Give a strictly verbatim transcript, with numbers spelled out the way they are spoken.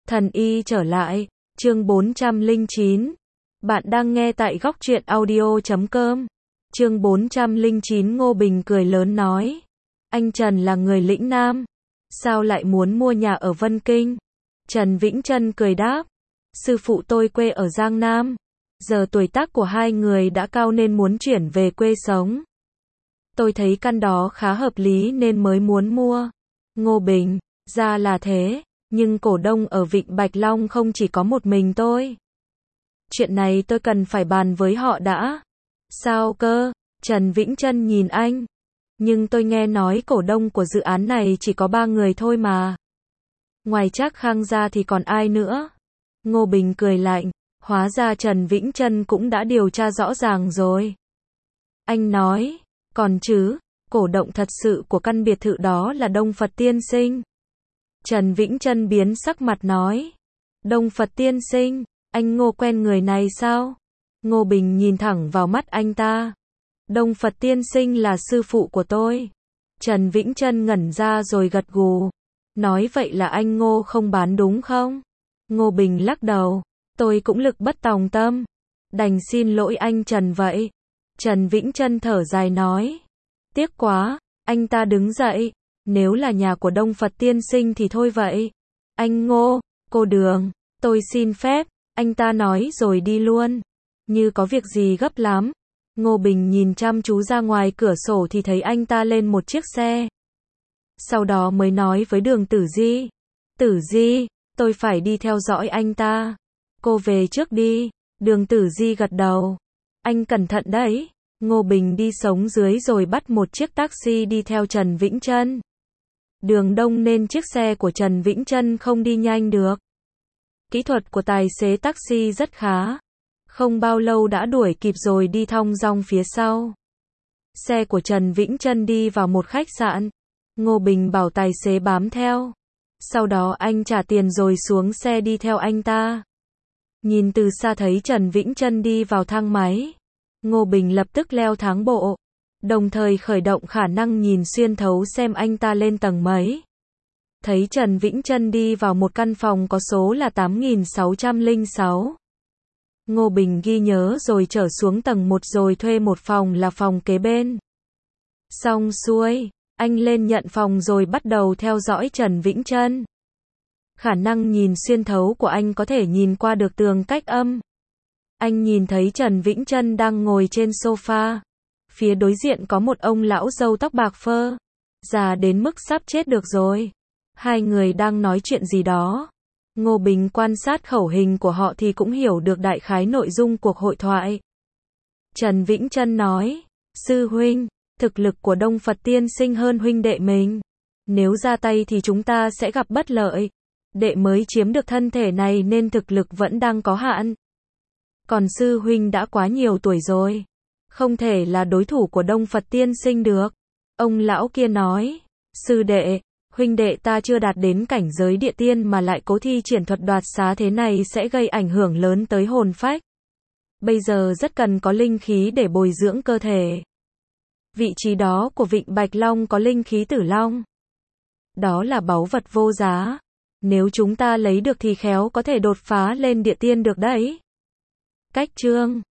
Thần y trở lại, chương bốn trăm lẻ chín. Bạn đang nghe tại góc truyện audio chấm com. Chương bốn trăm lẻ chín. Ngô Bình cười lớn nói. Anh Trần là người lĩnh Nam. Sao lại muốn mua nhà ở Vân Kinh? Trần Vĩnh Trân cười đáp. Sư phụ tôi quê ở Giang Nam. Giờ tuổi tác của hai người đã cao nên muốn chuyển về quê sống. Tôi thấy căn đó khá hợp lý nên mới muốn mua. Ngô Bình, ra là thế. Nhưng cổ đông ở Vịnh Bạch Long không chỉ có một mình tôi. Chuyện này tôi cần phải bàn với họ đã. Sao cơ? Trần Vĩnh Trân nhìn anh. Nhưng tôi nghe nói cổ đông của dự án này chỉ có ba người thôi mà. Ngoài Trác Khang ra thì còn ai nữa? Ngô Bình cười lạnh. Hóa ra Trần Vĩnh Trân cũng đã điều tra rõ ràng rồi. Anh nói, còn chứ, cổ động thật sự của căn biệt thự đó là Đông Phật Tiên Sinh. Trần Vĩnh Trân biến sắc mặt nói. Đông Phật Tiên Sinh, anh Ngô quen người này sao? Ngô Bình nhìn thẳng vào mắt anh ta. Đông Phật Tiên Sinh là sư phụ của tôi. Trần Vĩnh Trân ngẩn ra rồi gật gù. Nói vậy là anh Ngô không bán đúng không? Ngô Bình lắc đầu. Tôi cũng lực bất tòng tâm. Đành xin lỗi anh Trần vậy. Trần Vĩnh Trân thở dài nói. Tiếc quá, anh ta đứng dậy. Nếu là nhà của Đông Phật Tiên Sinh thì thôi vậy. Anh Ngô, cô Đường, tôi xin phép, anh ta nói rồi đi luôn. Như có việc gì gấp lắm. Ngô Bình nhìn chăm chú ra ngoài cửa sổ thì thấy anh ta lên một chiếc xe. Sau đó mới nói với Đường Tử Di. Tử Di, tôi phải đi theo dõi anh ta. Cô về trước đi. Đường Tử Di gật đầu. Anh cẩn thận đấy. Ngô Bình đi sống dưới rồi bắt một chiếc taxi đi theo Trần Vĩnh Trân. Đường đông nên chiếc xe của Trần Vĩnh Trân không đi nhanh được. Kỹ thuật của tài xế taxi rất khá. Không bao lâu đã đuổi kịp rồi đi thong dong phía sau. Xe của Trần Vĩnh Trân đi vào một khách sạn. Ngô Bình bảo tài xế bám theo. Sau đó anh trả tiền rồi xuống xe đi theo anh ta. Nhìn từ xa thấy Trần Vĩnh Trân đi vào thang máy. Ngô Bình lập tức leo thang bộ. Đồng thời khởi động khả năng nhìn xuyên thấu xem anh ta lên tầng mấy. Thấy Trần Vĩnh Trân đi vào một căn phòng có số là tám nghìn sáu trăm lẻ sáu. Ngô Bình ghi nhớ rồi trở xuống tầng một rồi thuê một phòng là phòng kế bên. Xong xuôi, anh lên nhận phòng rồi bắt đầu theo dõi Trần Vĩnh Trân. Khả năng nhìn xuyên thấu của anh có thể nhìn qua được tường cách âm. Anh nhìn thấy Trần Vĩnh Trân đang ngồi trên sofa. Phía đối diện có một ông lão râu tóc bạc phơ. Già đến mức sắp chết được rồi. Hai người đang nói chuyện gì đó. Ngô Bình quan sát khẩu hình của họ thì cũng hiểu được đại khái nội dung cuộc hội thoại. Trần Vĩnh Trân nói. Sư huynh, thực lực của Đông Phật Tiên Sinh hơn huynh đệ mình. Nếu ra tay thì chúng ta sẽ gặp bất lợi. Đệ mới chiếm được thân thể này nên thực lực vẫn đang có hạn. Còn sư huynh đã quá nhiều tuổi rồi. Không thể là đối thủ của Đông Phật Tiên Sinh được. Ông lão kia nói. Sư đệ, huynh đệ ta chưa đạt đến cảnh giới địa tiên mà lại cố thi triển thuật đoạt xá thế này sẽ gây ảnh hưởng lớn tới hồn phách. Bây giờ rất cần có linh khí để bồi dưỡng cơ thể. Vị trí đó của Vịnh Bạch Long có linh khí tử long. Đó là báu vật vô giá. Nếu chúng ta lấy được thì khéo có thể đột phá lên địa tiên được đấy. Cách chương